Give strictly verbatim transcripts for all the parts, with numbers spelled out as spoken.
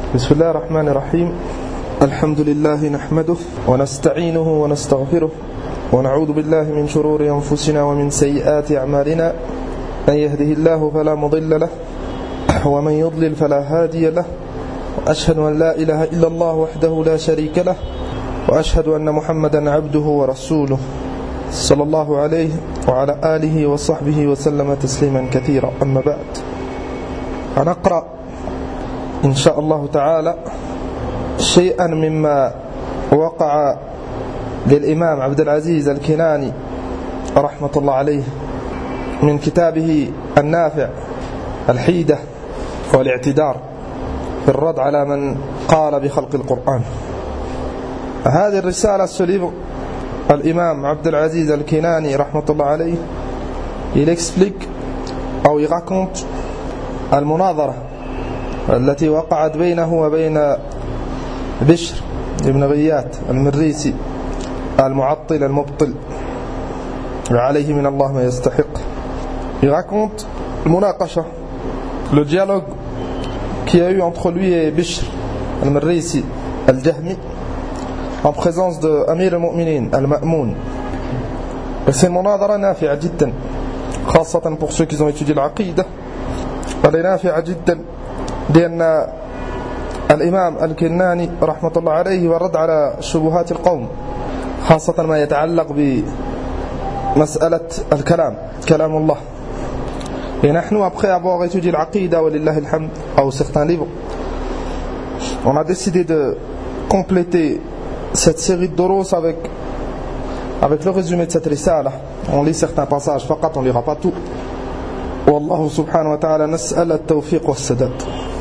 بسم الله الرحمن الرحيم. الحمد لله نحمده ونستعينه ونستغفره ونعوذ بالله من شرور أنفسنا ومن سيئات أعمالنا. من يهده الله فلا مضل له ومن يضلل فلا هادي له. وأشهد أن لا إله إلا الله وحده لا شريك له وأشهد أن محمدا عبده ورسوله صلى الله عليه وعلى آله وصحبه وسلم تسليما كثيرا. أما بعد، هنقرأ إن شاء الله تعالى شيئا مما وقع للإمام عبد العزيز الكناني رحمة الله عليه من كتابه النافع الحيدة والاعتدار في الرد على من قال بخلق القرآن. هذه الرسالة سليب الإمام عبد العزيز الكناني رحمة الله عليه il explique أو il raconte المناظرة التي وقعت بينه وبين بشر بن غياث المريسي المعطل المبطل وعليه من الله ما يستحق. Il raconte المناقشة, le dialogue qu'il y a eu entre lui et Bishr al-Marrisi al-Jahmi en présence de Amir al-Mu'minin al-Ma'moun. Et c'est une مناظرة نافعة جدا, خاصة pour ceux qui ont étudié l'aqida. Elle est نافعة جدا لأن الإمام الكناني رحمة الله عليه ورد على شبهات القوم, خاصة ما يتعلق بمسألة الكلام, كلام الله. Et nous, après avoir étudié l'aqida, walillah alhamd, ou certains livres, on a décidé de compléter cette série de doros avec, avec le résumé de cette risala. On lit certains passages, faqat, on ne lira pas tout. Wallahu subhanahu wa ta'ala nas'al at-tawfiq wa as-sadad.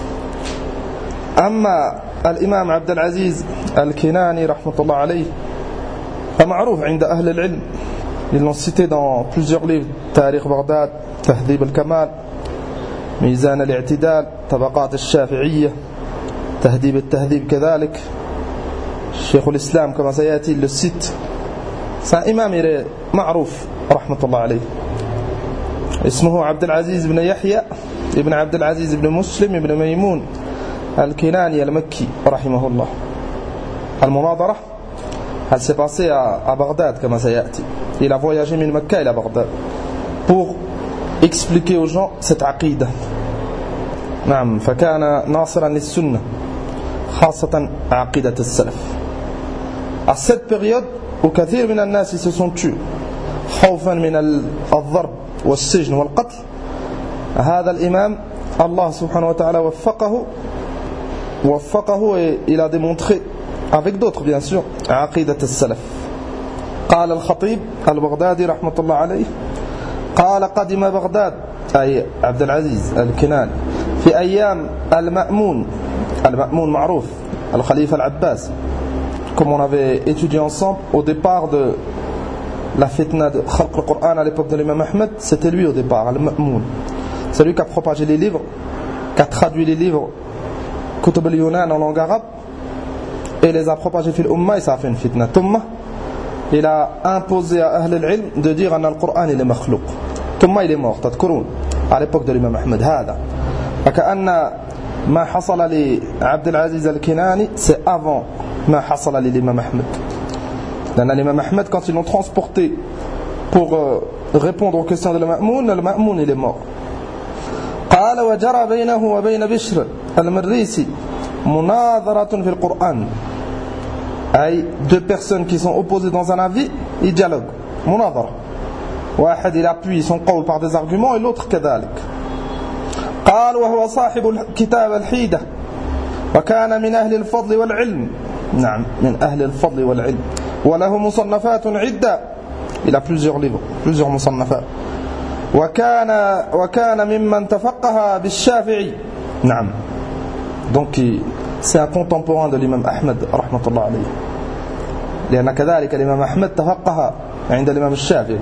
أما الإمام عبد العزيز الكناني رحمة الله عليه فمعروف عند أهل العلم. Ils l'ont cité dans plusieurs livres, تاريخ بغداد, تهذيب الكمال, ميزان الاعتدال, طبقات الشافعية, تهذيب التهذيب كذلك, شيخ الإسلام كما سيأتي le cite. C'est un imam معروف رحمة الله عليه, اسمه عبد العزيز بن يحيى ابن عبد العزيز بن مسلم ابن ميمون الكناني المكي رحمه الله. المناظرة elle s'est passée à, à Bagdad comme ça يأتي. Il a voyagé من Mecca إلى Bagdad pour expliquer aux gens cette aqida. نعم, فكان ناصرا للسنة خاصة عقيدة السلف. À cette période où كثير من الناس se sont tués خوفا من الضرب والسجن والقتل, هذا الإمام الله سبحانه وتعالى وفقه وفقه et il a démontré avec d'autres bien sûr عقيدة السلف. قال الخطيب البغدادي رحمة الله عليه, قال قدم بغداد أي عبد العزيز الكناني في أيام المأمون. المأمون معروف, الخليفة العباس, comme on avait étudié ensemble au départ de la fitna de Khalq al-Qur'an à l'époque de l'imam Ahmed. C'était lui au départ, al-Ma'moun. C'est lui qui a propagé les livres, qui a traduit les livres Kutub al-Yunan en langue arabe et les a propagés fil umma, et ça a fait une fitna. Thumma, il a imposé à Ahl al-Ilm de dire que le Coran il est makhlouq. Thumma il est mort, tadkurun, à l'époque de l'imam Ahmed. هذا فكأن ما حصل لعبد العزيز الكناني c'est avant ما حصل للإمام أحمد. لأن l'imam Ahmed, quand ils l'ont transporté pour euh, répondre aux questions de l'Ma'moun, le Ma'moun il est mort. قال وجرى بينه وبين بشر المريسي مناظرة في القرآن. أي deux personnes qui sont opposées dans un avis, ils dialoguent. مناظرة. واحد il appuie son قول par des arguments et l'autre كذلك. قال وهو صاحب الكتاب الحيدة وكان من أهل الفضل والعلم. نعم, من أهل الفضل والعلم. وله مصنفات عدة. Il a plusieurs livres, plusieurs مصنفات. وكان وكان ممن تفقه بالشافعي. نعم. Donc c'est un contemporain de l'imam Ahmed رحمة الله عليه. لأن كذلك الإمام أحمد تفقه عند الإمام الشافعي.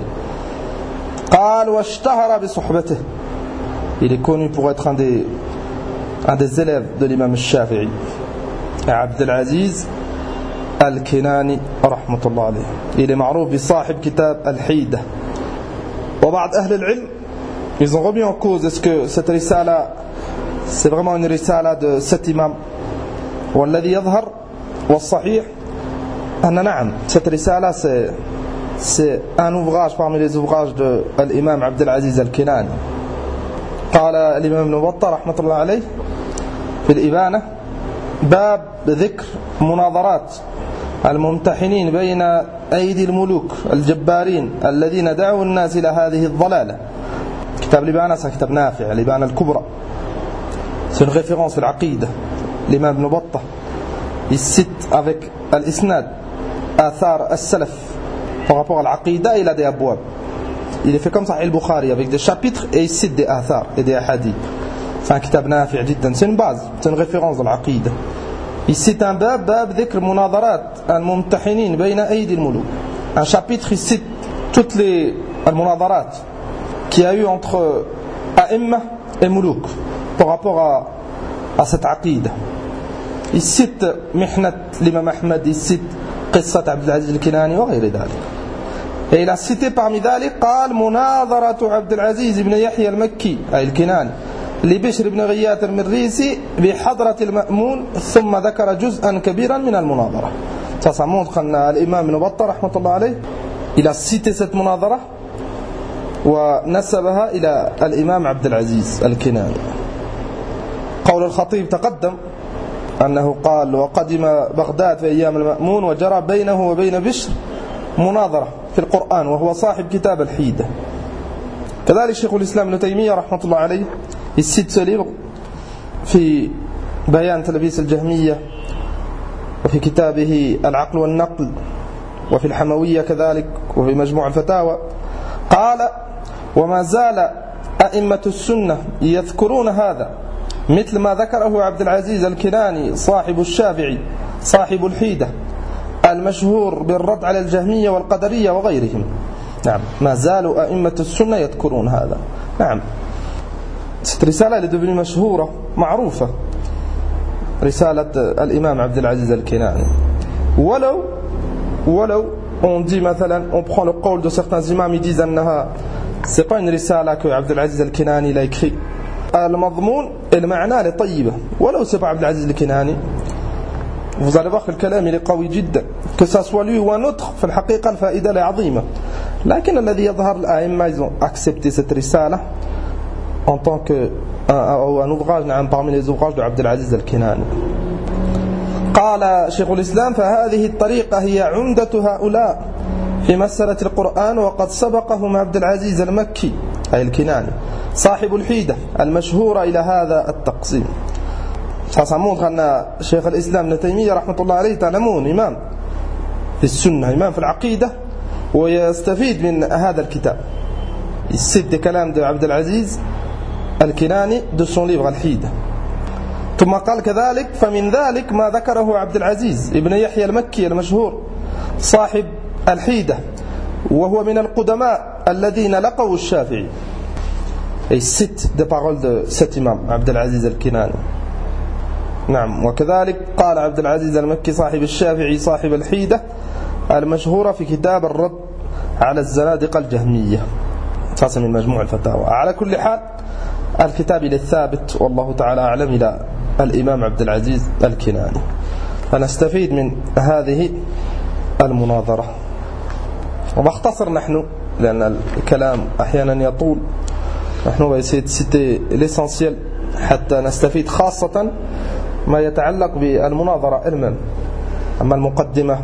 قال واشتهر بصحبته. Il est connu pour être un des un des élèves de l'imam الشافعي. عبد العزيز الكناني رحمة الله عليه. Il est معروف بصاحب كتاب الحيدة. وبعض أهل العلم ils ont remis en cause est-ce que cette risala c'est vraiment une risala de cet imam والذي يظهر والصحيح أن نعم cette risala c'est c'est un ouvrage parmi les ouvrages de l'imam Abdel Aziz Al-Kinani. قال الإمام ابن بطة رحمة الله عليه في الإبانة باب ذكر مناظرات الممتحنين بين أيدي الملوك الجبارين الذين دعوا الناس إلى هذه الضلالة. كتاب الإبانة c'est كتاب نافع الإبانة الكبرى, c'est une référence في العقيدة. l'imam ابن بطة il cite avec al-isnad athar al-salaf par rapport à l'aqida, il a des abwab. Il est fait comme Sahih al-Bukhari avec des chapitres et il cite des athar et des hadiths. C'est un kitab nafi' jiddan, c'est une base, c'est une référence dans l'aqida. Il cite un bab, bab dhikr munadarat al-mumtahinin bayna aydi al-muluk. Un chapitre, il cite toutes les al-munadarat qu'il y a eu entre a'imma et muluk par rapport à, à cette aqida. Il cite mihnat l'imam Ahmad, il cite qissat Abdel Aziz Al-Kinani wa ghayri dhalik. Et il a cité parmi ذلك قال مناظرة عبد العزيز بن يحيى المكي أي الكناني لبشر بن غياث المريسي بحضرة المأمون, ثم ذكر جزءا كبيرا من المناظرة. Ça, ça montre أن الإمام ابن بطة رحمة الله عليه il a cité cette مناظرة ونسبها إلى الإمام عبد العزيز الكناني. قول الخطيب تقدم أنه قال وقدم بغداد في أيام المأمون وجرى بينه وبين بشر مناظرة في القرآن وهو صاحب كتاب الحيدة. كذلك شيخ الإسلام ابن تيمية رحمة الله عليه يسيد سليم في بيان تلبيس الجهمية وفي كتابه العقل والنقل وفي الحموية كذلك وفي مجموع الفتاوى قال وما زال أئمة السنة يذكرون هذا مثل ما ذكره عبد العزيز الكناني صاحب الشافعي صاحب الحيدة المشهور بالرد على الجهمية والقدرية وغيرهم. نعم ما زالوا أئمة السنة يذكرون هذا. نعم cette رسالة اللي devenue مشهورة معروفة رسالة الإمام عبد العزيز الكناني. ولو ولو on dit مثلا on prend le قول de certains imams, ils disent أنها c'est pas une رسالة que عبد العزيز الكناني l'a écrit. المضمون المعنى لطيبة ولو c'est pas عبد العزيز الكناني. Vous allez voir que le kalam il est qawi jiddan, que ça soit lui ou un autre, في الحقيقة الفائدة est عظيمة. لكن الذي يظهر الأئمة ils ont accepté cette risala en tant que un, un ouvrage نعم parmi les ouvrages de عبد العزيز الكناني. قال شيخ الإسلام فهذه الطريقة هي عمدة هؤلاء في مسألة القرآن وقد سبقهم عبد العزيز المكي أي الكناني صاحب الحيدة المشهورة إلى هذا التقسيم. Ça montre أن شيخ الإسلام ابن تيمية رحمة الله عليه تعلمون إمام في السنة إمام في العقيدة ويستفيد من هذا الكتاب. يسد كلام de عبد العزيز الكناني de son livre الحيدة. ثم قال كذلك فمن ذلك ما ذكره عبد العزيز ابن يحيى المكي المشهور صاحب الحيدة وهو من القدماء الذين لقوا الشافعي. Il cite des paroles de cet imam عبد العزيز الكناني. نعم وكذلك قال عبد العزيز المكي صاحب الشافعي صاحب الحيدة المشهورة في كتاب الرد على الزنادقة الجهمية خاصة من مجموع الفتاوى. على كل حال الكتاب الثابت والله تعالى أعلم إلى الإمام عبد العزيز الكناني. فنستفيد من هذه المناظرة ونختصر نحن لأن الكلام أحيانا يطول. نحن بيسيد سيتي l'essentiel حتى نستفيد خاصة ما يتعلق بالمناظرة علما. أما المقدمة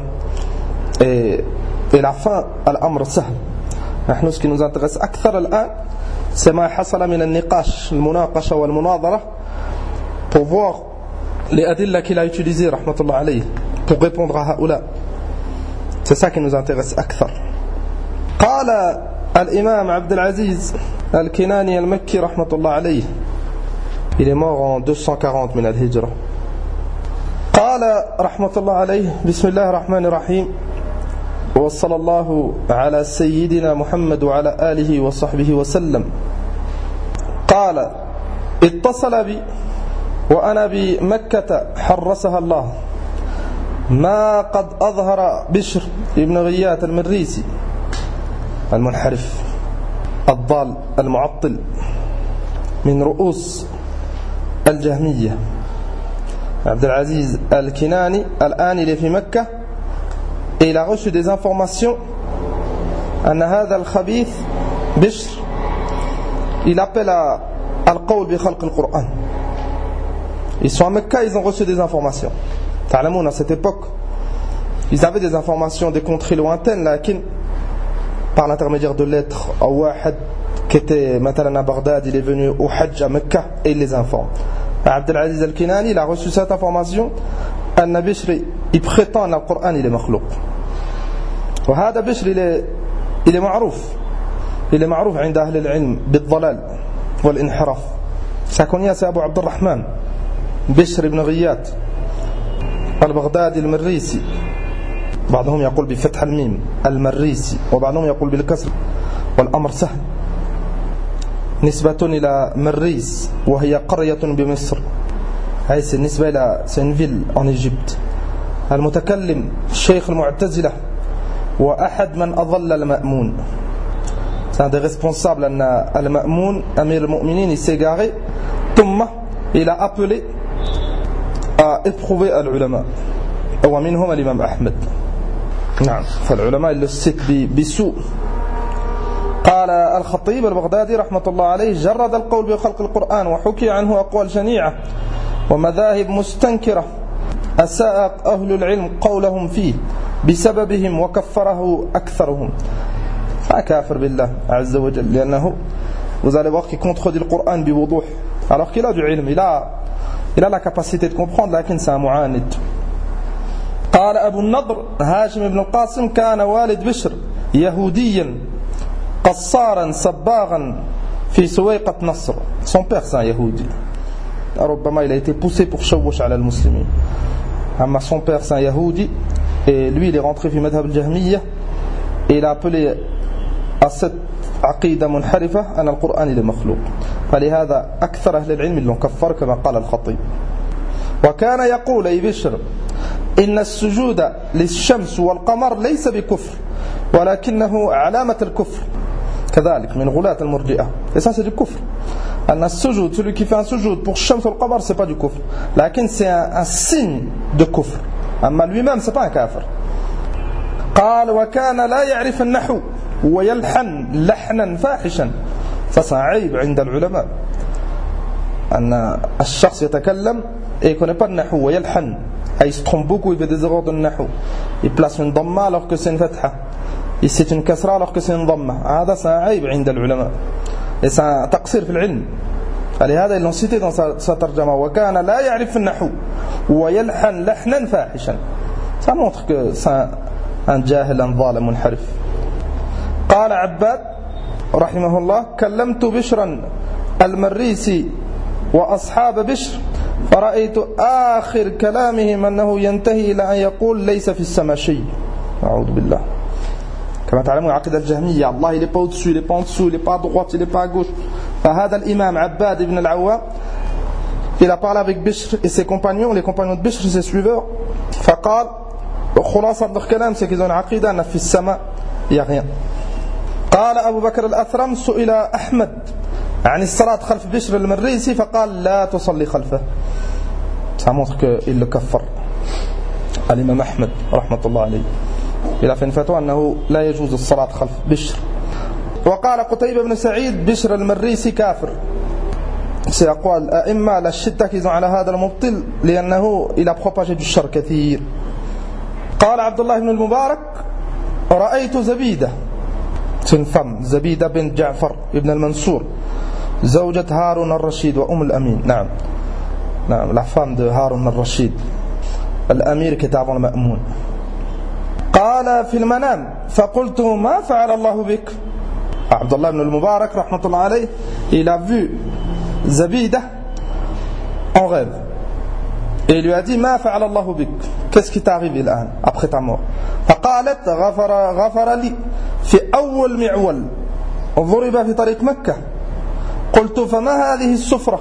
إلى fin الأمر سهل. نحن ce qui nous intéresse أكثر الآن c'est ما حصل من النقاش المناقشة والمناظرة pour voir les adilla qu'il a utilisé رحمة الله عليه pour répondre à هؤلاء. C'est ça qui nous intéresse أكثر. قال الإمام عبد العزيز الكناني المكي رحمة الله عليه il est mort en deux cent quarante من الهجرة. قال رحمة الله عليه بسم الله الرحمن الرحيم وصلى الله على سيدنا محمد وعلى آله وصحبه وسلم. قال اتصل بي وأنا بمكة حرسها الله ما قد أظهر بشر ابن غياث المريسي المنحرف الضال المعطل من رؤوس الجهمية Abdel Aziz Al-Kinani, Al-An, il est في Mecca et il a reçu des informations. أن هذا الخبيث بشر il appelle à القول بخلق القرآن. Ils sont à Mecca, ils ont reçu des informations. تعلمون à cette époque, ils avaient des informations des contrées lointaines, lakin par l'intermédiaire de lettres, Awahad qui était maintenant à Bagdad, il est venu au Hajj à Mecca et il les informe. Abdel Aziz Al-Kinani, il a reçu cette information. Anna Bishri, il prétend que le Coran il est makhlouq. Et هذا Bishr il est il est معروف. Il est معروف عند أهل العلم بالضلال والانحراف. Ça connaît c'est Abu Abd al-Rahman Bishr ibn Ghiyath al-Baghdadi al-Marrisi. بعضهم يقول بفتح الميم المريسي وبعضهم يقول بالكسر والأمر سهل. نسبة إلى مريس وهي قرية بمصر. هاي النسبة إلى سنفيل en Égypte. المتكلم الشيخ المعتزلة وأحد من أضل المأمون. C'est un des responsables أن المأمون أمير المؤمنين il s'est égaré ثم il a appelé à éprouver العلماء ومنهم الإمام أحمد. نعم فالعلماء اللي الست بسوء. قال الخطيب البغدادي رحمة الله عليه جرد القول بخلق القرآن وحكي عنه أقوال شنيعة ومذاهب مستنكرة أساء أهل العلم قولهم فيه بسببهم وكفره أكثرهم. فكافر بالله عز وجل لأنه vous allez voir qu'il contredit le Coran بوضوح alors qu'il a du ilm, il a, il a la capacité de comprendre لكن c'est un معاند. قال أبو النضر هاشم بن القاسم كان والد بشر يهوديا قصارا صباغا في سويقة نصر. Son père c'est un يهودي. ربما il a été poussé pour شوش على المسلمين. أما son père c'est un يهودي et lui il est rentré في مذهب الجهمية et il a appelé à cette عقيدة منحرفة أن القرآن il est مخلوق. فلهذا أكثر أهل العلم اللي كفر كما قال الخطيب. وكان يقول أي بشر إن السجود للشمس والقمر ليس بكفر ولكنه علامة الكفر. كذلك من غلاة المرجئة. Et ça c'est du kufr. أن السجود, celui qui fait un sujoud pour الشمس والقمر c'est pas du kufr. لكن c'est un, un signe de kufr. أما lui-même c'est pas un kafir. قال وكان لا يعرف النحو ويلحن لحنا فاحشا. Ça c'est un عيب عند العلماء. أن الشخص يتكلم et il connaît pas le nahou ويلحن. Il se trompe beaucoup, il fait des erreurs de nahou. Il place une dhamma alors que c'est une fatha. Il cite une kasra alors que c'est une dhamma. هذا c'est un عيب عند العلماء. Et c'est un تقصير في العلم. فلهذا ils l'ont cité dans sa, sa tarjama. وكان لا يعرف النحو ويلحن لحنا فاحشا. Ça montre que c'est un, un جاهل un ظالم منحرف. قال عباد رحمه الله كلمت بشرا المريسي وأصحاب بشر فرأيت آخر كلامهم أنه ينتهي إلى أن يقول ليس في السماء شيء. أعوذ بالله. كما تعلمون عقيدة الجهمية الله il est pas au-dessus, il est pas en dessous, il est pas à droite, il est pas à gauche. فهذا الإمام عباد بن العوام il a parlé avec Bishr et ses compagnons, les compagnons de Bishr et ses suiveurs. فقال خلاصة de leur كلام c'est qu'ils ont une عقيدة أن في السماء il y a rien. قال أبو بكر الأثرم سئل أحمد عن الصلاة خلف بشر المريسي فقال لا تصلي خلفه. Ça montre qu'il le كفر. الإمام أحمد رحمة الله عليه il a fait une fatwa أنه لا يجوز الصلاة خلف بشر. وقال قتيبة بن سعيد بشر المريسي كافر. C'est أقوال الأئمة la shidda qu'ils ont على هذا المبطل لأنه il a propagé du shar كثير. قال عبد الله بن المبارك رأيت زبيدة. C'est une femme زبيدة بنت جعفر ابن المنصور زوجة هارون الرشيد وأم الأمين. نعم نعم la femme de هارون الرشيد الأمير qui était avant le مأمون. قال في المنام فقلت ما فعل الله بك. عبد الله بن المبارك رحمة الله عليه il a vu Zabida en rêve et il lui a dit ما فعل الله بك, qu'est-ce qui t'est arrivé الآن après ta mort. فقالت غفر غفر لي في أول معول ضرب في طريق مكة. قلت فما هذه السفرة.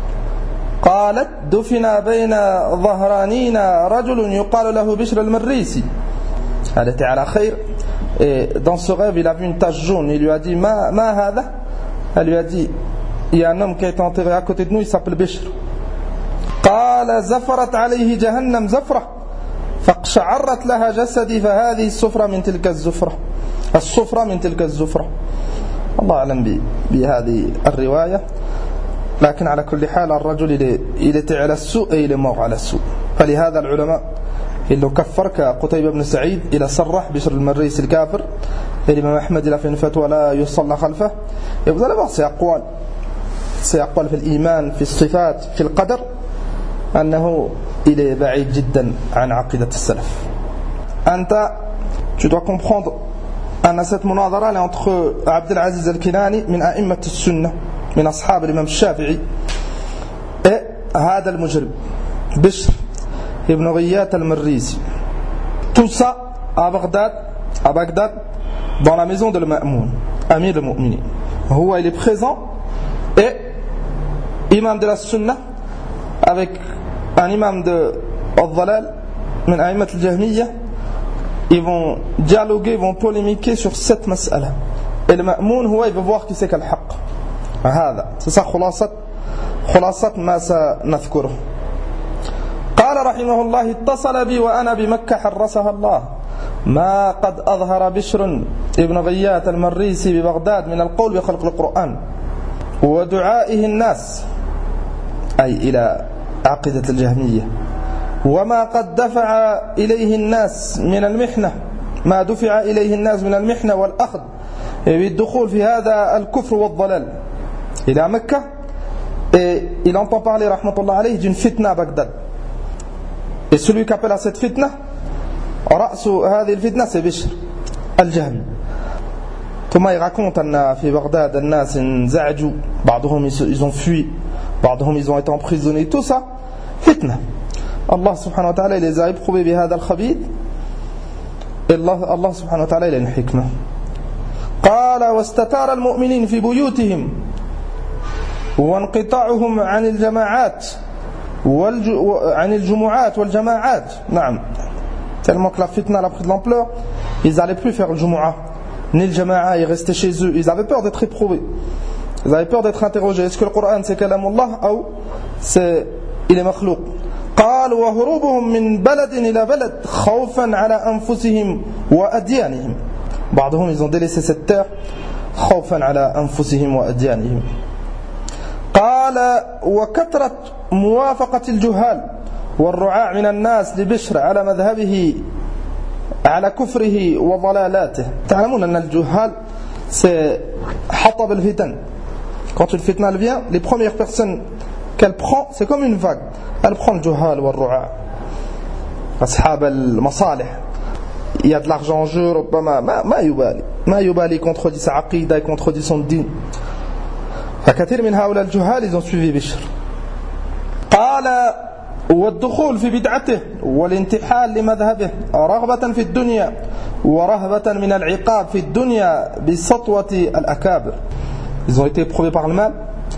قالت دفن بين ظهرانينا رجل يقال له بشر المريسي. Elle était à la khayr et dans ce rêve il a vu une tache jaune. Il lui a dit ma, ma hada. Elle lui a dit il y a un homme qui a été enterré à côté de nous, il s'appelle Bishr. قال قال زفرت عليه جهنم زفرة فاقشعرت لها جسدي فهذه السفرة من تلك الزفرة السفرة من تلك الزفرة. الله أعلم بهذه الرواية، لكن على كل حال الرجل il était على السوء et il est mort على السوء. فلهذا العلماء اللي كفر كقتيبة بن سعيد إلى صرح بشر المريس الكافر، الإمام أحمد إلى في الفتوى لا يصلى خلفه. يبدأ لا بأس أقوال سيقول في الإيمان في الصفات في القدر أنه il est بعيد جدا عن عقيدة السلف. أنت tu dois comprendre أن cette مناظرة entre عبد العزيز الكناني من أئمة السنة من أصحاب الإمام الشافعي et هذا المجرم بشر ابن غياث المريسي. Tout ça à Bagdad, à Bagdad, dans la maison de Ma'moun, Amir al-Mu'minin. هو il est présent et imam de la sunna avec un imam de al-Dhalal min a'immat al-Jahmiyya. Ils vont dialoguer, ils vont polémiquer sur cette mas'ala. Et le Ma'moun, هو il veut voir qui c'est quel haqq. هذا c'est ça خلاصة خلاصة ما سنذكره. قال رحمه الله اتصل بي وأنا بمكة حرسها الله ما قد أظهر بشر ابن غياث المريسي ببغداد من القول بخلق القرآن ودعائه الناس أي إلى عقيدة الجهمية، وما قد دفع إليه الناس من المحنة ما دفع إليه الناس من المحنة والأخذ بالدخول في هذا الكفر والضلال إلى مكة. Et il entend parler rahmatullah alayhi d'une fitna à Bagdad. Et celui qui appelle à cette fitna, رأس هذه الفتنة c'est Bishr al-Jahmi. ثم il raconte أن في بغداد الناس انزعجوا، بعضهم ils ont fui، بعضهم ils ont été emprisonnés. Tout ça fitna. Allah subhanahu wa ta'ala il les a éprouvés بهذا الخبيث. Et Allah, Allah subhanahu wa ta'ala il a une hikmah. قال واستتار المؤمنين في بيوتهم وانقطاعهم عن الجماعات والج... عن الجمعات والجماعات. نعم tellement que la fitna a pris de l'ampleur, ils n'allaient plus faire le jumu'ah ni le jama'a, ils restaient chez eux. Ils avaient peur d'être éprouvés, ils avaient peur d'être interrogés. Est-ce que le Coran c'est kalamullah ou c'est il est makhlouq. قال وهروبهم من بلد إلى بلد خوفا على أنفسهم وأديانهم. بعضهم ils ont délaissé cette terre خوفا على أنفسهم وأديانهم. قال وكثرة موافقة الجهال والرعاع من الناس لبشر على مذهبه على كفره وضلالاته. تعلمون أن الجهال c'est حطب الفتن. Quand une fitna vient, les premières personnes qu'elle prend, c'est comme une vague. Elle prend le juhal والرعاع أصحاب المصالح. Il y a de l'argent en jeu, ربما ما ما يبالي ما يبالي contredit sa aqida et contredit son din. فكثير من هؤلاء الجهال ils ont suivi بشر. قال والدخول في بدعته والانتحال لمذهبه رغبة في الدنيا ورهبة من العقاب في الدنيا بسطوة الأكابر. Ils ont été éprouvés par le mal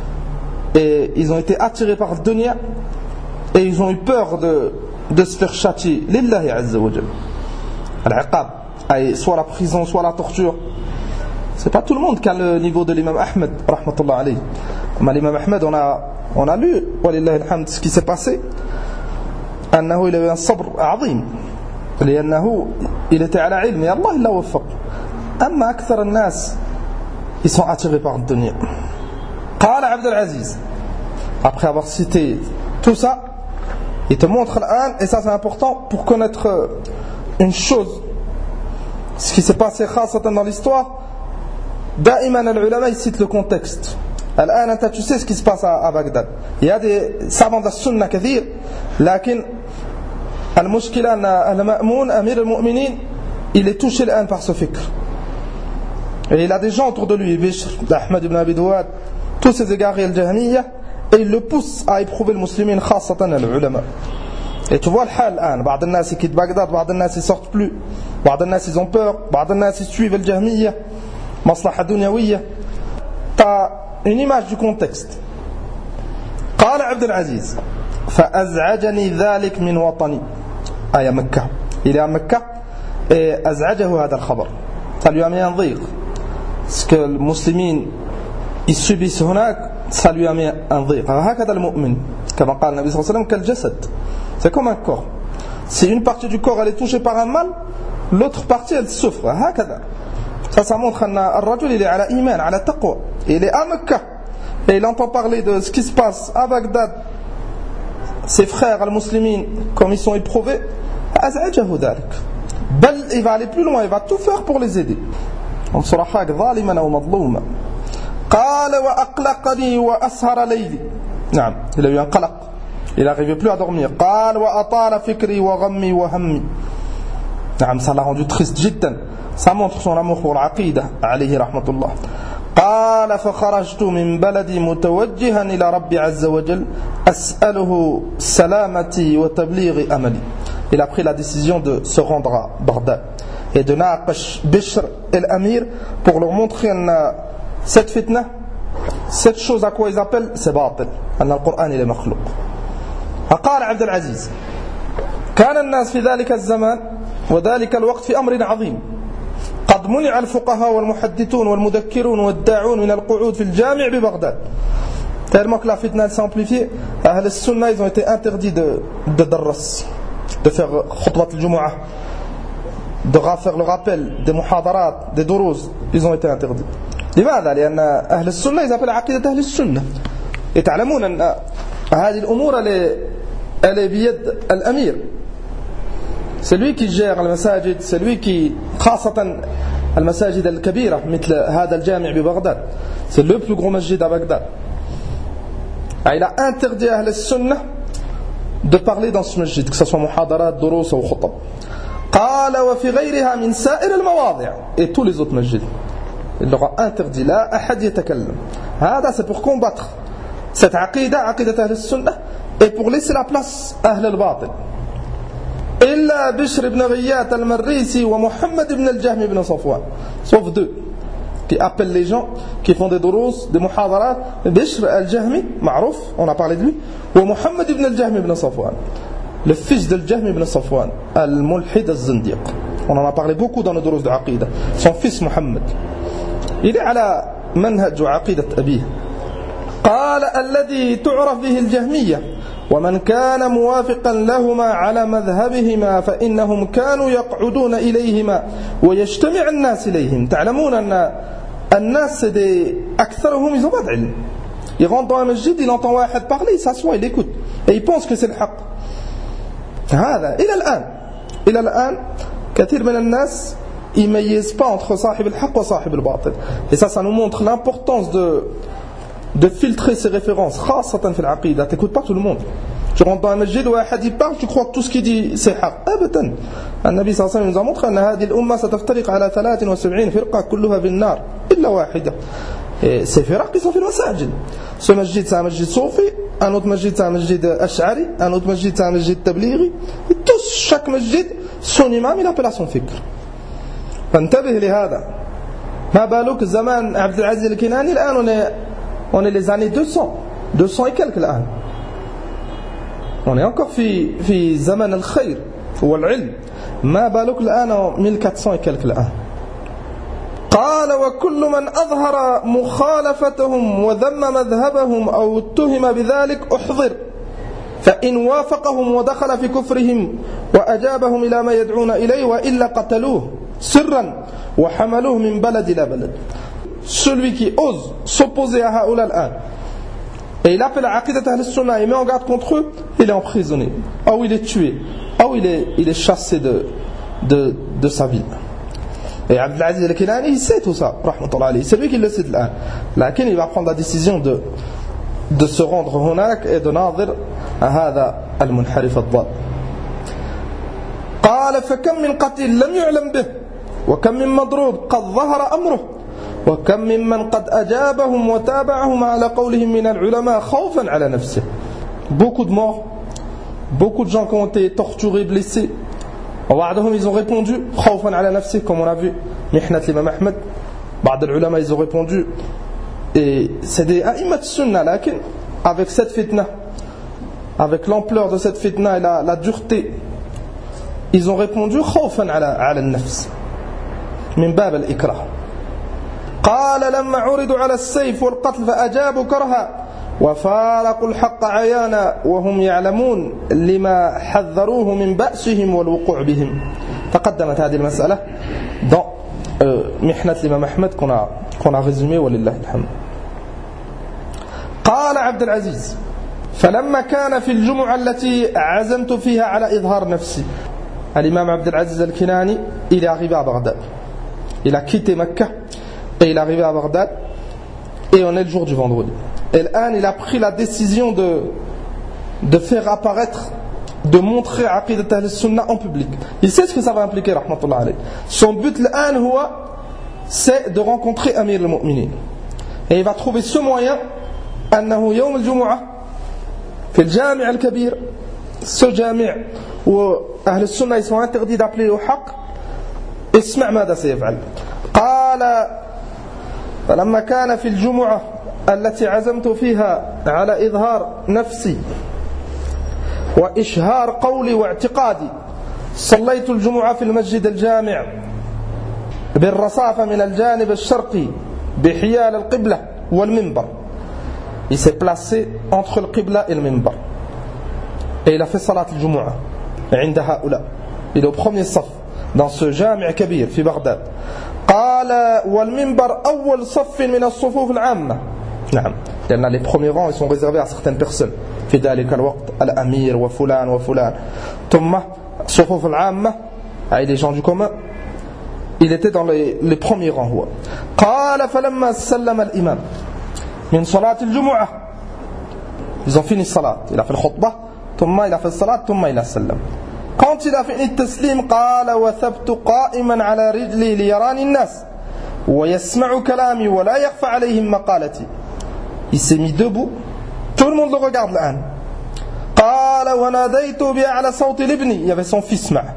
et ils ont été attirés par le dunya et ils ont eu peur de, de se faire châtier. Lillahi azza wa jal. Al-iqab, soit la prison, soit la torture. C'est pas tout le monde qui a le niveau de l'imam Ahmed rahmatullah alayhi. Mais l'imam Ahmed, on a, on a lu walillahi alhamd ce qui s'est passé. أنه il avait un sabr عظيم لأنه il était على علم يا الله إلا وفق. أما أكثر الناس ils sont attirés par le dunya. قال عبد العزيز après avoir cité tout ça, il te montre l'an, et ça c'est important pour connaître une chose, ce qui s'est passé khasatan dans l'histoire. دائما العلماء ils citent le contexte. الآن أنت tu sais ce qui se passe à, à Bagdad. Il y a des savants de la sunna كثير, لكن المشكلة أن المأمون أمير المؤمنين il est touché الآن par ce fikr. Et il a des gens autour de lui, Bishr, Ahmed ibn Abi Duwad, tous ces égarés al-Jahmiyya, et il le pousse à éprouver le musulman khasatan al-ulama. Et tu vois le hal الآن, بعض الناس quittent Bagdad, بعض الناس ils sortent plus, بعض الناس ils ont peur, بعض الناس ils suivent al-Jahmiyya, maslaha dunyawiyya. T'as une image du contexte. قال عبد العزيز فأزعجني ذلك من وطني أي مكة. Il est à Mecca et أزعجه هذا الخبر. Ça lui a mis un ضيق. Ce que les musulmans ils subissent هناك, ça lui a mis un ضيق. هكذا المؤمن Comme قال النبي صلى الله عليه وسلم كالجسد. C'est comme un corps. Si une partie du corps elle est touchée par un mal, l'autre partie elle souffre. هكذا. Ça, ça montre qu'un rajul il est à la iman, à la taqwa. Il est à Mecca. Et il entend parler de ce qui se passe à Bagdad. Ses frères al-muslimines, comme ils sont éprouvés, أزعجه ذلك. بل il va aller plus loin, il va tout faire pour les aider. انصرحاك ظالما أو مظلوما. قال وأقلقني وأسهر ليلي. نعم, il a eu un qalaq. Il n'arrivait plus à dormir. قال وأطال فكري وغمي وهمي. نعم, ça l'a rendu triste جدا. Ça montre son amour pour l'aqida عليه رحمة الله. قال فخرجت من بلدي متوجها إلى ربي عز وجل أسأله سلامتي وتبليغ أملي. Il a pris la décision de se rendre à Bagdad et de naqash Bishr el-Amir pour leur montrer que cette fitna, cette chose à quoi ils appellent, c'est batil. أن القرآن il est مخلوق. فقال عبد العزيز كان الناس في ذلك الزمان وذلك الوقت في أمر عظيم قد منع الفقهاء والمحدثون والمذكرون والداعون من القعود في الجامع ببغداد. Tellement que la fitna s'est amplifiée, Ahl al-Sunnah ils ont été interdits de, de darras, de faire khutbat al-Jumu'ah, de faire le rappel des muhadarat, des duruz, ils ont été interdits. لماذا؟ لأن أهل السنة ils appellent عقيدة أهل السنة. يتعلمون أن هذه الأمور elle est بيد الأمير. C'est lui qui gère المساجد, c'est lui qui خاصة المساجد الكبيرة مثل هذا الجامع ببغداد. C'est le plus gros masjid à Bagdad. Il a interdit à Ahl al-Sunnah de parler dans ce masjid, que ce soit muhadarat, durus ou khutab. قال وفي غيرها من سائر المواضع, et tous les autres masjids. Il leur a interdit لا أحد يتكلم. هذا c'est pour combattre cette aqida, aqida Ahl al-Sunnah, et pour laisser la place à Ahl al-Batil. إلا بشر بن غياث المريسي ومحمد بن الجهم بن صفوان, sauf deux qui appellent les gens qui font des durus, des muhadarat. Bishr al-Jahmi, معروف, on a parlé de lui, ومحمد بن الجهم بن صفوان, le fils de al-Jahm ibn Safwan, al-Mulhid al-Zindiq. On en a parlé beaucoup dans nos durus de aqida. Son fils Muhammad, il est على منهج وعقيدة أبيه. قال الذي تعرف به الجهمية ومن كان موافقا لهما على مذهبهما فإنهم كانوا يقعدون إليهما ويجتمع الناس إليهم. تعلمون أن الناس أكثرهم ils ont pas d'ilm. Il rentre dans un masjid, il entend واحد parler, il s'assoit, il écoute et il pense que c'est le haqq. هذا إلى الآن إلى الآن كثير من الناس يميز pas entre صاحب الحق وصاحب الباطل. Et ça, ça nous montre l'importance de de filtrer ses références, خاصة في العقيدة. T'écoutes pas tout le monde. Tu rentres dans un masjid où un hadith parle, tu crois que tout ce qu'il dit c'est haq. أبدا. النبي صلى الله عليه وسلم nous a montré أن هذه الأمة ستفترق على ثلاث وسبعين فرقة كلها في النار إلا واحدة. Et ces firaq ils sont في المساجد. Ce masjid c'est un masjid soufi, un autre masjid c'est un masjid ash'ari, un autre masjid c'est un masjid tablighi. Et tous, chaque masjid, son imam il appelle à son fikr. فانتبه لهذا. ما بالك زمان عبد العزيز الكناني الآن on est on est les années deux cents, deux cents et quelques الآن. On est encore في في زمن الخير والعلم. ما بالك الآن mille quatre cents et quelques الآن. قال وكل من أظهر مخالفتهم وذم مذهبهم أو اتهم بذلك أحضر فإن وافقهم ودخل في كفرهم وأجابهم إلى ما يدعون إليه وإلا قتلوه سرا وحملوه من بلد إلى بلد. Celui qui ose s'opposer à Haoula al-An et il appelle à Aqidat al-Sunnah et met en garde contre eux, il est emprisonné, ou il est tué, ou il est, il est chassé de, de, de sa ville. Et Abdel Aziz al-Kinani il sait tout ça, rahmatullah alayhi. C'est lui qui le sait là. Lakin il va prendre la décision de, de se rendre hunak et de nadir à هذا المنحرف الضال. قال فكم من قتيل لم يعلم به وكم من مضروب قد ظهر أمره وكم ممن قد أجابهم وتابعهم على قولهم من العلماء خوفا على نفسه. Beaucoup de morts, beaucoup de gens qui ont été torturés, blessés. وبعضهم ils ont répondu خوفا على نفسه, comme on a vu محنة l'imam Ahmed. بعض العلماء ils ont répondu, et c'est des aïmat sunna, lakin avec cette fitna, avec l'ampleur de cette fitna et la, la dureté, ils ont répondu خوفا على على النفس من باب الإكراه. قال لما عرضوا على السيف والقتل فأجابوا كرها وفارقوا الحق عيانا وهم يعلمون لما حذروه من بأسهم والوقوع بهم. تقدمت هذه المسألة dans محنة الإمام أحمد كنا كنا résumé ولله الحمد. قال عبد العزيز فلما كان في الجمعة التي عزمت فيها على إظهار نفسي. الإمام عبد العزيز الكناني il est arrivé à Bagdad. Il a quitté Mecca et il est arrivé à Bagdad et on est le jour du vendredi. Et l'an il a pris la décision de de faire apparaître, de montrer Aqidat al-Sunnah en public. Il sait ce que ça va impliquer, rahmatullah alayh. Son but l'an c'est de rencontrer Amir al-Mu'minin. Et il va trouver ce moyen أنه يوم الجمعة في الجامع الكبير, ce جامع وأهل السنة ils sont interdits d'appeler au حق. اسمع ماذا سيفعل. قال فلما كان في الجمعة التي عزمت فيها على إظهار نفسي وإشهار قولي واعتقادي صليت الجمعة في المسجد الجامع بالرصافة من الجانب الشرقي بحيال القبلة والمنبر. Il s'est placé entre le Qibla et le Minbar. Et il a fait Salat al-Jumu'ah. عند هؤلاء. Il est au premier saf dans ce جامع كبير في بغداد. قال والمنبر أول صف من الصفوف العامة. نعم. لأن les premiers rangs ils sont réservés à certaines personnes. في ذلك الوقت الأمير وفلان وفلان. ثم الصفوف العامة أي les gens du commun. Il était dans les, les premiers rangs. هو. قال فلما سلم الإمام من صلاة الجمعة. Ils ont fini salat. Il a fait le khutbah, ثم il a fait le salat, ثم il a sallam. Quand il a fini le taslim, قال وثبت قائما على رجلي ليراني الناس ويسمع كلامي ولا يخفى عليهم مقالتي. Il s'est mis debout. Tout le monde le regarde l'an. قال وناديت بأعلى صوت لابني. Il y avait son fils معه.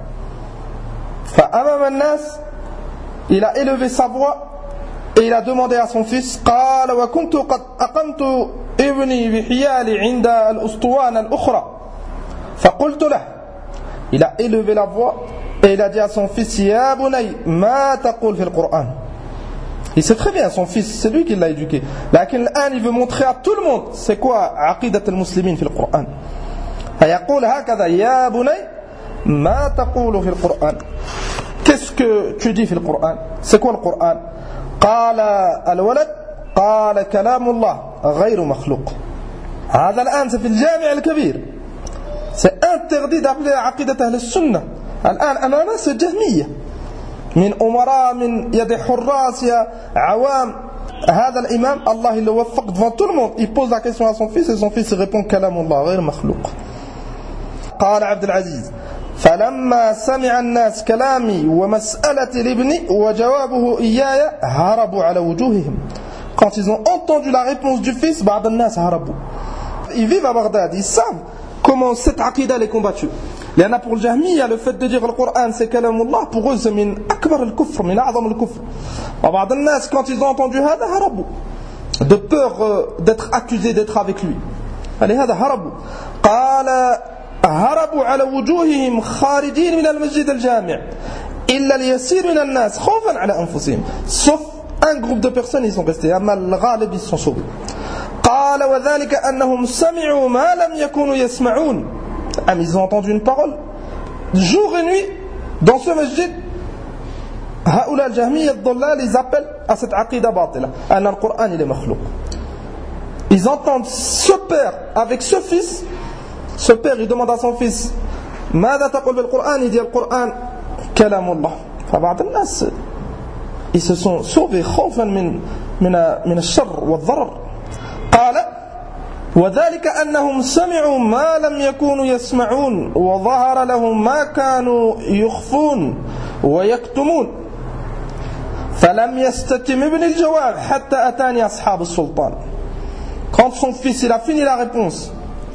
فأمام الناس, il a élevé sa voix. Et il a demandé à son fils قال وكنت قد أقمت ابني بحيالي عند الأسطوانة الأخرى فقلت له. Il a élevé la voix et il a dit à son fils يا بني ما تقول في القرآن. Il sait très bien, son fils, c'est lui qui l'a éduqué. لكن الآن il veut montrer à tout le monde c'est quoi عقيدة المسلمين في القرآن. فيقول هكذا يا بني ما تقول في القرآن. Qu'est-ce que tu dis في القرآن? C'est quoi le Coran? قال الولد قال كلام الله غير مخلوق. هذا الآن في الجامع الكبير. C'est interdit d'appeler عقيدة أهل السنة. الآن أمام ناس الجهمية من أمراء من يد حراس يا عوام. هذا الإمام الله اللي وفق devant tout le monde. Il pose la question à son fils et son fils répond كلام الله غير مخلوق. قال عبد العزيز فلما سمع الناس كلامي ومسألة لابني وجوابه إياي هربوا على وجوههم. Quand ils ont entendu la réponse du fils, بعض الناس هربوا. Ils vivent à Bagdad, ils savent comment cette aqida est combattue. لأن pour le Jahmiya, le fait de dire le Coran c'est kalamullah, pour eux c'est min akbar al-kufr, min a'zam al-kufr. وبعض الناس quand ils ont entendu هذا هربوا de peur d'être accusés d'être avec lui. لهذا هربوا. قال هربوا على وجوههم خارجين من المسجد الجامع إلا اليسير من الناس خوفا على أنفسهم. Sauf un groupe de personnes ils sont restés. أما الغالب ils sont sauvés. قال وذلك أنهم سمعوا ما لم يكونوا يسمعون. Ils ont entendu une parole jour et nuit dans ce masjid. هؤلاء الجهمية الضلال ils appellent à cette عقيدة باطلة أن القرآن il est مخلوق. Ils entendent ce père avec ce fils. Ce père il demande à son fils ماذا تقول بالقرآن. Il dit le Coran كلام الله. فبعض الناس ils se sont sauvés خوفا من من من الشر والضرر. قال وذلك أنهم سمعوا ما لم يكونوا يسمعون وظهر لهم ما كانوا يخفون ويكتمون فلم يستتم ابن الجواب حتى أتاني أصحاب السلطان. Quand son fils il a fini la réponse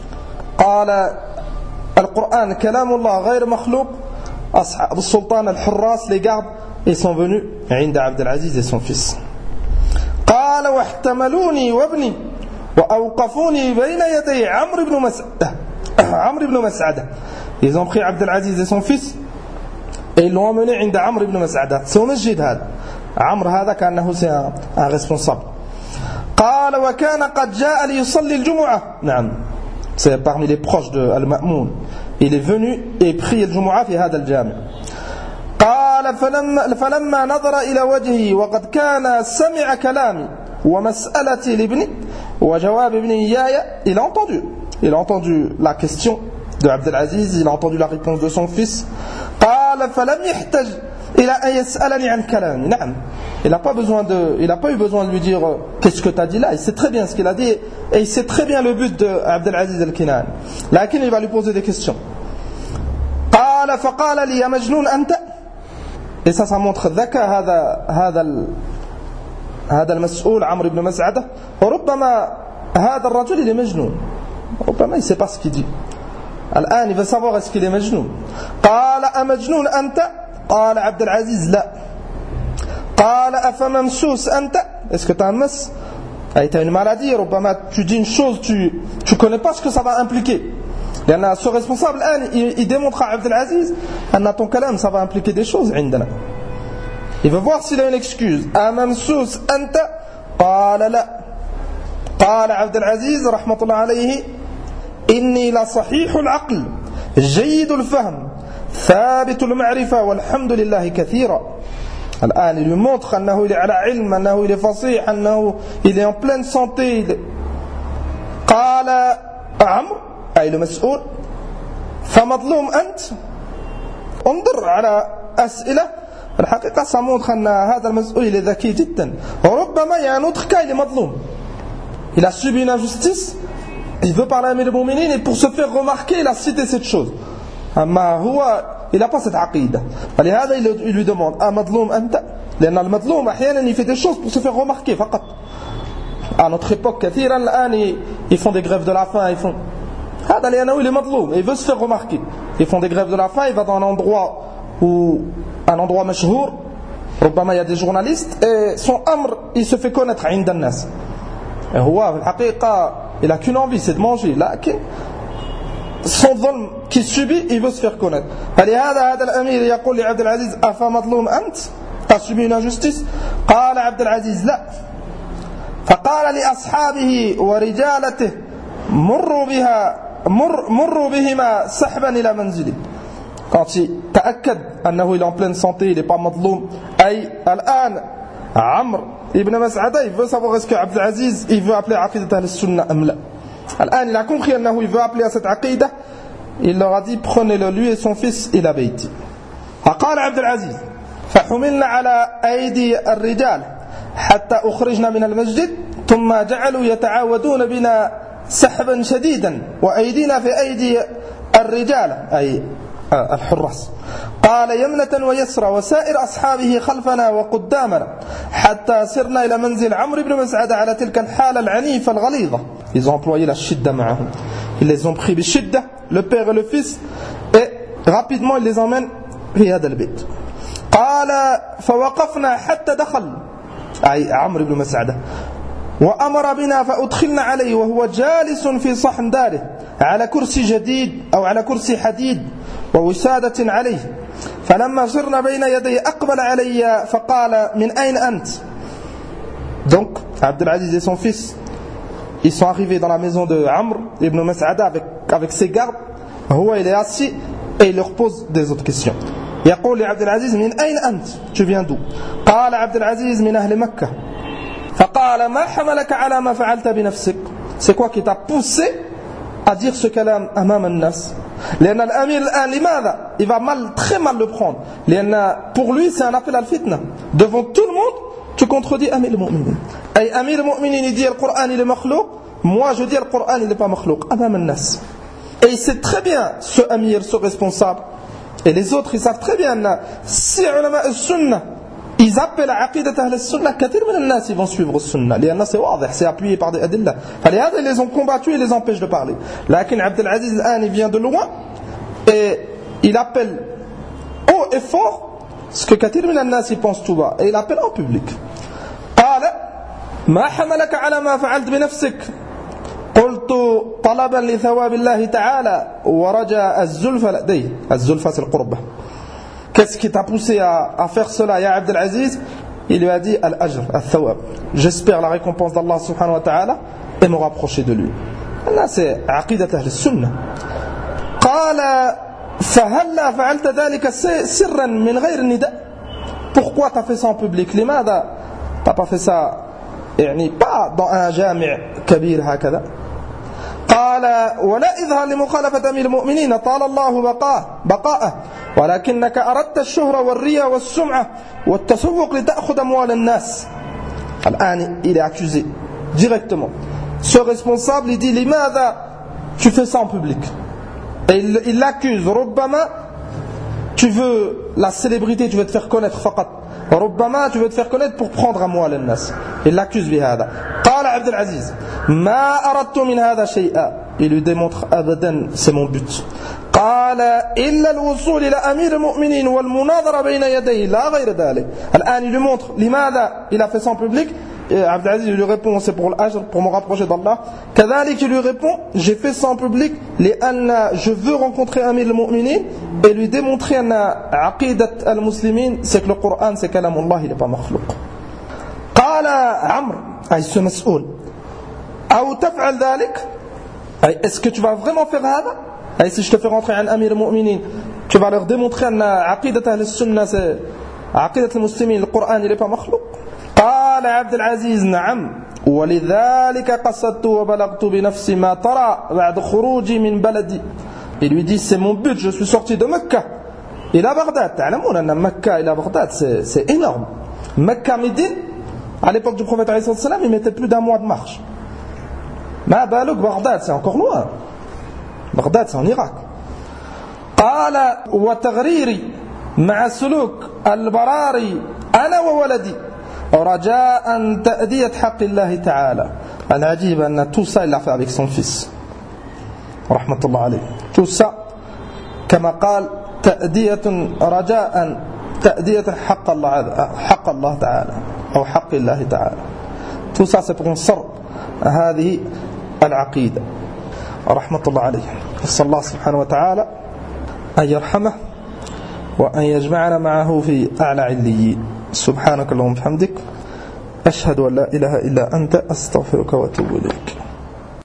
قال القرآن كلام الله غير مخلوق, أصحاب السلطان الحراس les gardes ils sont venus عند عبد العزيز et son fils. قال واحتملوني وابني وأوقفوني بين يدي عمرو بن مسعدة عمرو بن مسعدة. Ils ont pris عبد العزيز et son fils et ils l'ont emmené عند عمرو بن مسعدة. C'est au masjid هذا. عمرو هذا كأنه c'est un, un responsable. قال وكان قد جاء ليصلي الجمعة. نعم. C'est parmi les proches de Al-Ma'moun. Il est venu et prié le Jumu'ah في هذا الجامع. قال فلما, فلما نظر إلى وجهي وقد كان سمع كلامي ومسألتي لابني وجواب ابني إياي. Il a entendu. Il a entendu la question de Abdel Aziz, il a entendu la réponse de son fils. قال فلم يحتج إلى أن يسألني عن كلامي. نعم. Il n'a pas besoin de, il n'a pas eu besoin de lui dire qu'est-ce que tu as dit là. Il sait très bien ce qu'il a dit et il sait très bien le but de Abdel Aziz Al-Kinani. Lakin il va lui poser des questions. قال فقال لي يا مجنون أنت. Et ça, ça montre ذكاء هذا هذا هذا المسؤول عمرو بن مسعدة. وربما هذا الرجل il est مجنون. ربما il sait pas ce qu'il dit. الآن il veut savoir est-ce qu'il est مجنون. قال أمجنون أنت. قال عبد العزيز لا. قال أفممسوس أنت. Est-ce que tu as un mess? Tu as une maladie. ربما tu dis une chose, tu tu connais pas ce que ça va impliquer. لأن ce responsable الآن il démontre à عبد العزيز أن ton كلام ça va impliquer des choses عندنا. Il veut voir s'il a une excuse. أممسوس أنت. قال لا. قال عبد العزيز رحمة الله عليه إني لصحيح العقل جيد الفهم ثابت المعرفة والحمد لله كثيرا. الآن il lui montre أنه il est على علم أنه il est فصيح أنه il est en pleine santé. قال عمرو أي المسؤول فمظلوم أنت. انظر على أسئلة الحقيقة ça montre أن هذا المسؤول il est ذكي جدا. وربما il y a un autre cas il est مظلوم. Il a subi une injustice. Il veut parler à Amir al-Mu'minin et pour se faire remarquer il a cité cette chose. أما هو il n'a pas cette عقيدة. فلهذا il lui demande أمظلوم أنت. لأن المظلوم أحيانا il fait des choses pour se faire remarquer فقط. À notre époque كثيرا الآن ils font des grèves de la faim. Ils font هذا لأنه il est مظلوم. Il veut se faire remarquer. Ils font des grèves de la faim. Il va dans un endroit où un endroit مشهور. ربما il y a des journalistes et son amr il se fait connaître عند الناس. Et هو في الحقيقة il a qu'une envie c'est de manger. لكن son ظلم qui subit il veut se faire connaître. فلهذا هذا الأمير يقول لعبد العزيز أفمظلوم أنت. T'as subi une injustice. قال عبد العزيز لا. فقال لأصحابه ورجالته مروا بها مر مروا بهما سحبا إلى منزله. Quand il تأكد أنه il est en pleine santé il n'est pas مظلوم. أي الآن عمرو ابن مسعدة il veut savoir est-ce que Abd al-Aziz il veut appeler عقيدة أهل السنة أم لا. الآن il a compris أنه il veut appeler à cette عقيدة. Il leur a dit prenez-le lui et son fils إلى بيتي. فقال عبد العزيز فحملنا على أيدي الرجال حتى أخرجنا من المسجد ثم جعلوا يتعاودون بنا سحبا شديدا وأيدينا في أيدي الرجال أي الحراس. قال يمنة ويسرى وسائر أصحابه خلفنا وقدامنا حتى سرنا إلى منزل عمرو بن مسعدة على تلك الحالة العنيفة الغليظة. Ils ont employé la shidda معهم. Ils les ont pris بالشدة le père et le fils et rapidement ils les emmènent في هذا البيت. قال فوقفنا حتى دخل أي عمرو بن مسعدة وأمر بنا فأدخلنا عليه وهو جالس في صحن داره على كرسي جديد أو على كرسي حديد ووسادة عليه. فلما صرنا بين يديه أقبل علي فقال من أين أنت. Donc Abdel Aziz et son fils ils sont arrivés dans la maison de Amr ibn Mas'ada avec, avec ses gardes. هو il est assis et il leur pose des autres questions. يقول لعبد العزيز من أين أنت. Tu viens d'où. قال عبد العزيز من أهل مكة. فقال ما حملك على ما فعلت بنفسك. C'est quoi qui t'a poussé à dire ce kalam أمام الناس. لأن الأمير الآن لماذا il va mal, très mal le prendre. لأن pour lui c'est un appel à la fitna. Devant tout le monde tu contredis Amir al-Mu'minin. أي أمير المؤمنين il dit le Coran il est مخلوق. Moi je dis le Coran il n'est pas مخلوق أمام الناس. Et il sait très bien ce Amir, ce responsable et les autres ils savent très bien si ulama al-sunnah ils appellent à aqidat ahl al-sunnah كثير من الناس ils vont suivre السنة لأن c'est واضح c'est appuyé par des adillah. فلهذا ils les ont combattus et les empêchent de parler. لكن عبد العزيز الآن il vient de loin et il appelle haut et fort ce que كثير من الناس ils pensent tout bas et il appelle en public. قال ما حملك على ما فعلت بنفسك. قلت طلبا لثواب الله تعالى ورجاء الزلفى لديه. الزلفى c'est le قربة. Qu'est-ce qui t'a poussé à, à faire cela, ya Abdel Aziz? il lui a dit al-ajr, al-thawab. J'espère la récompense d'Allah subhanahu wa ta'ala et me rapprocher de lui. Là, c'est aqidat ahl al-sunnah. قال فهلا فعلت ذلك سرا من غير النداء. Pourquoi tu as fait ça en public? لماذا tu n'as pas fait ça يعني pas dans un جامع كبير هكذا؟ قال ولا إظهار لمخالفة أمير المؤمنين طال الله بقاه بقاءه ولكنك أردت الشهرة والرياء والسمعة والتسوق لتأخذ أموال الناس. الآن il est accusé directement. Ce responsable il dit لماذا tu fais ça en public? Et il, il l'accuse. ربما tu veux la célébrité, tu veux te faire connaître فقط. ربما tu veux te faire connaître pour prendre أموال الناس. Il l'accuse بهذا. قال عبد العزيز ما أردت من هذا شيئا. Il lui démontre أبدا c'est mon but. قال إلا الوصول إلى أمير المؤمنين والمناظرة بين يديه لا غير ذلك. الآن il lui montre لماذا il a fait ça en public. Et Abdelaziz lui répond c'est pour l'ajr, pour me rapprocher d'Allah. كذلك il lui répond j'ai fait ça en public لأن je veux rencontrer Amir al-Mu'minin et lui démontrer أن عقيدة المسلمين c'est que le Coran c'est كلام الله il n'est pas مخلوق. قال عمرو أي ce مسؤول أو تفعل ذلك أي est-ce que tu vas vraiment faire هذا أي si je te fais rentrer un Amir al-Mu'minin tu vas leur démontrer أن عقيدة أهل السنة c'est عقيدة المسلمين le Coran il n'est pas مخلوق. قال عبد العزيز نعم ولذلك قصدت وبلغت بنفسي ما ترى بعد خروجي من بلدي. Il lui dit c'est mon but, je suis sorti de Mecca إلى بغداد. تعلمون أن مكة إلى بغداد c'est, c'est énorme. Mecca Médine à l'époque du prophète alayhi salam il mettait plus d'un mois de marche. ما بالك بغداد c'est encore loin. بغداد c'est en Irak. قال وتغريري مع سلوك البراري أنا وولدي رجاء تأدية حق الله تعالى. العجيب أن tout ça il l'a fait avec son fils رحمة الله عليه. tout ça كما قال تأدية رجاء تأدية حق الله حق الله تعالى أو حق الله تعالى. tout ça c'est pour نصر هذه العقيدة رحمة الله عليه. نسأل الله سبحانه وتعالى أن يرحمه وأن يجمعنا معه في أعلى عليين. سبحانك اللهم وبحمدك أشهد أن لا إله إلا أنت أستغفرك وأتوب إليك.